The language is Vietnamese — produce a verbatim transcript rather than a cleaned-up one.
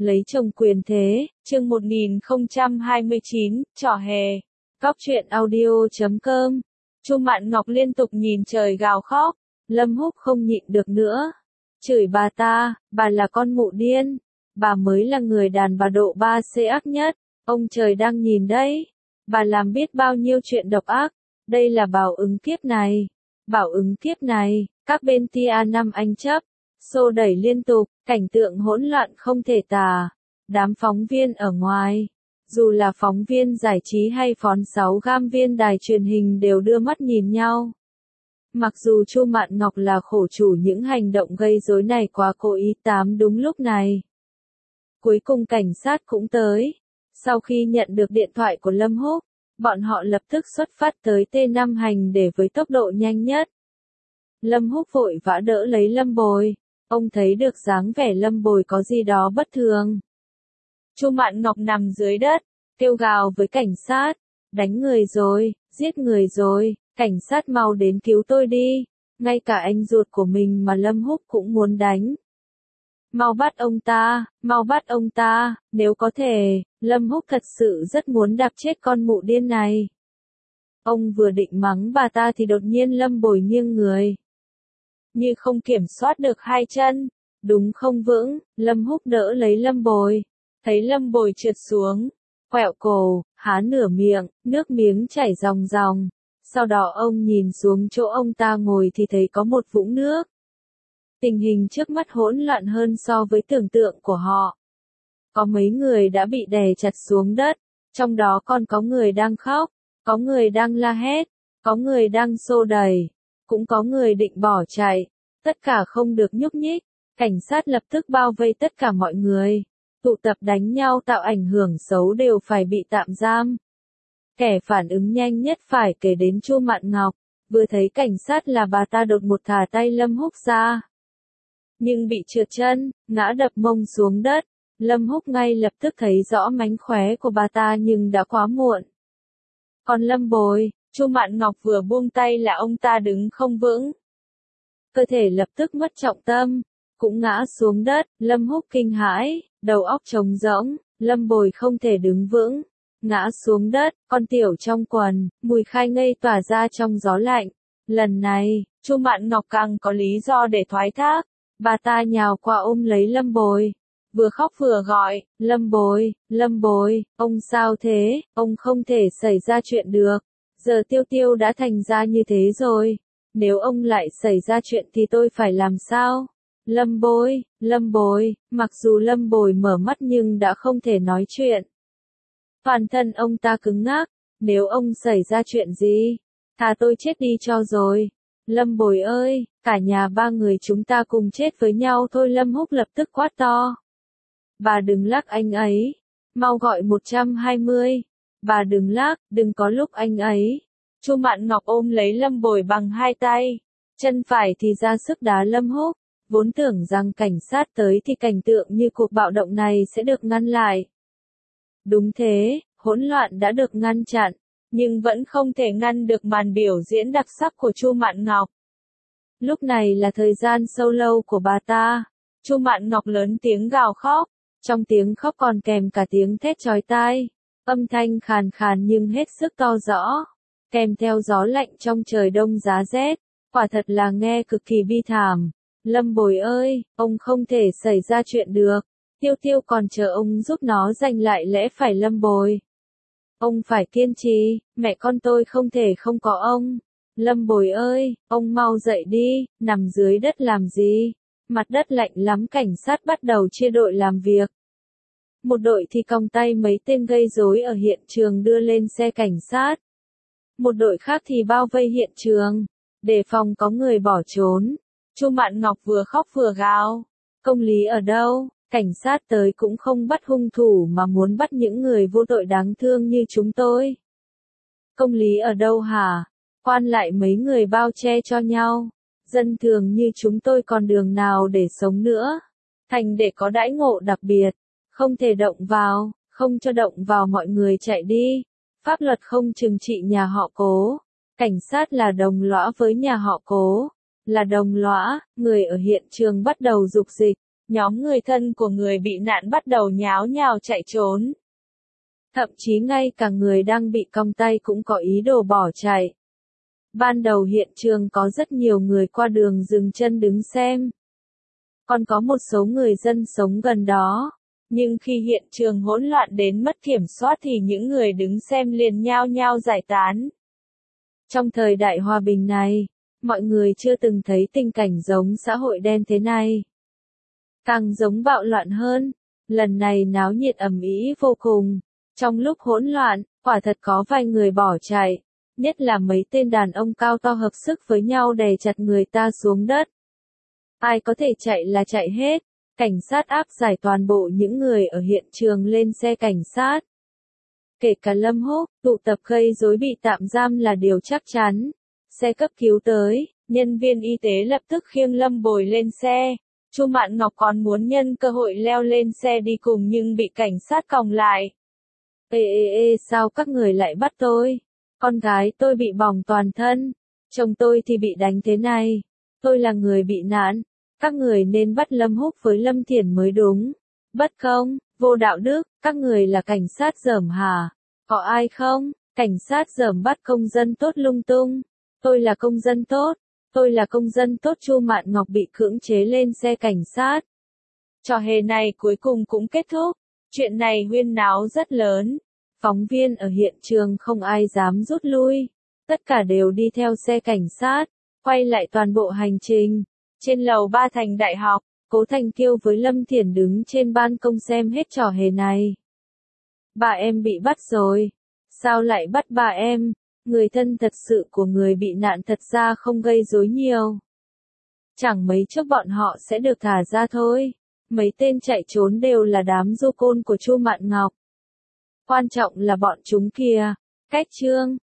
Lấy chồng quyền thế, chương một nghìn không trăm hai mươi chín, trò hề. Góc truyện audio chấm com. Chu Mạn Ngọc liên tục nhìn trời gào khóc, Lâm Húc không nhịn được nữa. Chửi bà ta, bà là con mụ điên, bà mới là người đàn bà độ ba C ác nhất, ông trời đang nhìn đấy. Bà làm biết bao nhiêu chuyện độc ác, đây là bảo ứng kiếp này. Bảo ứng kiếp này, các bên tia năm anh chấp, xô đẩy liên tục, cảnh tượng hỗn loạn không thể tả. Đám phóng viên ở ngoài, dù là phóng viên giải trí hay phón sáu gam viên đài truyền hình đều đưa mắt nhìn nhau. Mặc dù Chu Mạn Ngọc là khổ chủ những hành động gây rối này quá cố ý tám đúng lúc này. Cuối cùng cảnh sát cũng tới. Sau khi nhận được điện thoại của Lâm Húc, bọn họ lập tức xuất phát tới T năm hành để với tốc độ nhanh nhất. Lâm Húc vội vã đỡ lấy Lâm Bồi. Ông thấy được dáng vẻ Lâm Bồi có gì đó bất thường. Chu Mạn Ngọc nằm dưới đất, kêu gào với cảnh sát, đánh người rồi, giết người rồi, cảnh sát mau đến cứu tôi đi, ngay cả anh ruột của mình mà Lâm Húc cũng muốn đánh. Mau bắt ông ta, mau bắt ông ta, nếu có thể, Lâm Húc thật sự rất muốn đạp chết con mụ điên này. Ông vừa định mắng bà ta thì đột nhiên Lâm Bồi nghiêng người. Như không kiểm soát được hai chân, đúng không vững, Lâm Húc đỡ lấy Lâm Bồi. Thấy Lâm Bồi trượt xuống, quẹo cổ, há nửa miệng, nước miếng chảy ròng ròng. Sau đó ông nhìn xuống chỗ ông ta ngồi thì thấy có một vũng nước. Tình hình trước mắt hỗn loạn hơn so với tưởng tượng của họ. Có mấy người đã bị đè chặt xuống đất, trong đó còn có người đang khóc, có người đang la hét, có người đang xô đẩy, cũng có người định bỏ chạy, tất cả không được nhúc nhích. Cảnh sát lập tức bao vây tất cả mọi người. Tụ tập đánh nhau tạo ảnh hưởng xấu đều phải bị tạm giam. Kẻ phản ứng nhanh nhất phải kể đến Chu Mạn Ngọc, vừa thấy cảnh sát là bà ta đột một thả tay Lâm Húc ra. Nhưng bị trượt chân, ngã đập mông xuống đất, Lâm Húc ngay lập tức thấy rõ mánh khóe của bà ta nhưng đã quá muộn. Còn Lâm Bồi, Chu Mạn Ngọc vừa buông tay là ông ta đứng không vững. Cơ thể lập tức mất trọng tâm, cũng ngã xuống đất, Lâm Húc kinh hãi, đầu óc trống rỗng, Lâm Bồi không thể đứng vững, ngã xuống đất, con tiểu trong quần, mùi khai ngây tỏa ra trong gió lạnh. Lần này, Chu Mạn Ngọc càng có lý do để thoái thác, bà ta nhào qua ôm lấy Lâm Bồi, vừa khóc vừa gọi, Lâm Bồi, Lâm Bồi, ông sao thế, ông không thể xảy ra chuyện được, giờ Tiêu Tiêu đã thành ra như thế rồi, nếu ông lại xảy ra chuyện thì tôi phải làm sao? Lâm Bồi, Lâm Bồi, mặc dù Lâm Bồi mở mắt nhưng đã không thể nói chuyện. Toàn thân ông ta cứng ngắc, nếu ông xảy ra chuyện gì, thà tôi chết đi cho rồi. Lâm Bồi ơi, cả nhà ba người chúng ta cùng chết với nhau thôi. Lâm Húc lập tức quát to. Bà đừng lắc anh ấy, mau gọi một trăm hai mươi. Bà đừng lắc, đừng có lúc anh ấy. Chu Mạn Ngọc ôm lấy Lâm Bồi bằng hai tay, chân phải thì ra sức đá Lâm Húc. Vốn tưởng rằng cảnh sát tới thì cảnh tượng như cuộc bạo động này sẽ được ngăn lại. Đúng thế, hỗn loạn đã được ngăn chặn, nhưng vẫn không thể ngăn được màn biểu diễn đặc sắc của Chu Mạn Ngọc. Lúc này là thời gian solo của bà ta. Chu Mạn Ngọc lớn tiếng gào khóc, trong tiếng khóc còn kèm cả tiếng thét chói tai, âm thanh khàn khàn nhưng hết sức to rõ, kèm theo gió lạnh trong trời đông giá rét, quả thật là nghe cực kỳ bi thảm. Lâm Bồi ơi, ông không thể xảy ra chuyện được, Tiêu Tiêu còn chờ ông giúp nó giành lại lẽ phải. Lâm Bồi, ông phải kiên trì, mẹ con tôi không thể không có ông. Lâm Bồi ơi, ông mau dậy đi, nằm dưới đất làm gì, mặt đất lạnh lắm. Cảnh sát bắt đầu chia đội làm việc. Một đội thì còng tay mấy tên gây rối ở hiện trường đưa lên xe cảnh sát. Một đội khác thì bao vây hiện trường, đề phòng có người bỏ trốn. Chu Mạn Ngọc vừa khóc vừa gào, công lý ở đâu, cảnh sát tới cũng không bắt hung thủ mà muốn bắt những người vô tội đáng thương như chúng tôi. Công lý ở đâu hả? Quan lại mấy người bao che cho nhau, dân thường như chúng tôi còn đường nào để sống nữa. Thành để có đãi ngộ đặc biệt, không thể động vào, không cho động vào mọi người chạy đi. Pháp luật không trừng trị nhà họ Cố, cảnh sát là đồng lõa với nhà họ Cố. Là đồng lõa, người ở hiện trường bắt đầu dục dịch, nhóm người thân của người bị nạn bắt đầu nháo nhào chạy trốn. Thậm chí ngay cả người đang bị còng tay cũng có ý đồ bỏ chạy. Ban đầu hiện trường có rất nhiều người qua đường dừng chân đứng xem. Còn có một số người dân sống gần đó. Nhưng khi hiện trường hỗn loạn đến mất kiểm soát thì những người đứng xem liền nhao nhao giải tán. Trong thời đại hòa bình này, mọi người chưa từng thấy tình cảnh giống xã hội đen thế này. Càng giống bạo loạn hơn, lần này náo nhiệt ầm ĩ vô cùng. Trong lúc hỗn loạn, quả thật có vài người bỏ chạy, nhất là mấy tên đàn ông cao to hợp sức với nhau đè chặt người ta xuống đất. Ai có thể chạy là chạy hết, cảnh sát áp giải toàn bộ những người ở hiện trường lên xe cảnh sát. Kể cả Lâm Húc, tụ tập gây rối bị tạm giam là điều chắc chắn. Xe cấp cứu tới, nhân viên y tế lập tức khiêng Lâm Bồi lên xe. Chu Mạn Ngọc còn muốn nhân cơ hội leo lên xe đi cùng nhưng bị cảnh sát còng lại. Ê ê ê sao các người lại bắt tôi? Con gái tôi bị bỏng toàn thân. Chồng tôi thì bị đánh thế này. Tôi là người bị nạn. Các người nên bắt Lâm Húc với Lâm Thiển mới đúng. Bất công, vô đạo đức, các người là cảnh sát dởm hả? Có ai không? Cảnh sát dởm bắt công dân tốt lung tung. Tôi là công dân tốt. Tôi là công dân tốt. Chu Mạn Ngọc bị cưỡng chế lên xe cảnh sát. Trò hề này cuối cùng cũng kết thúc. Chuyện này huyên náo rất lớn. Phóng viên ở hiện trường không ai dám rút lui. Tất cả đều đi theo xe cảnh sát, quay lại toàn bộ hành trình. Trên lầu ba Thành Đại học, Cố Thành Kiêu với Lâm Thiển đứng trên ban công xem hết trò hề này. Bà em bị bắt rồi. Sao lại bắt bà em? Người thân thật sự của người bị nạn thật ra không gây rối nhiều. Chẳng mấy chốc bọn họ sẽ được thả ra thôi. Mấy tên chạy trốn đều là đám du côn của Chu Mạn Ngọc. Quan trọng là bọn chúng kìa. Cách chương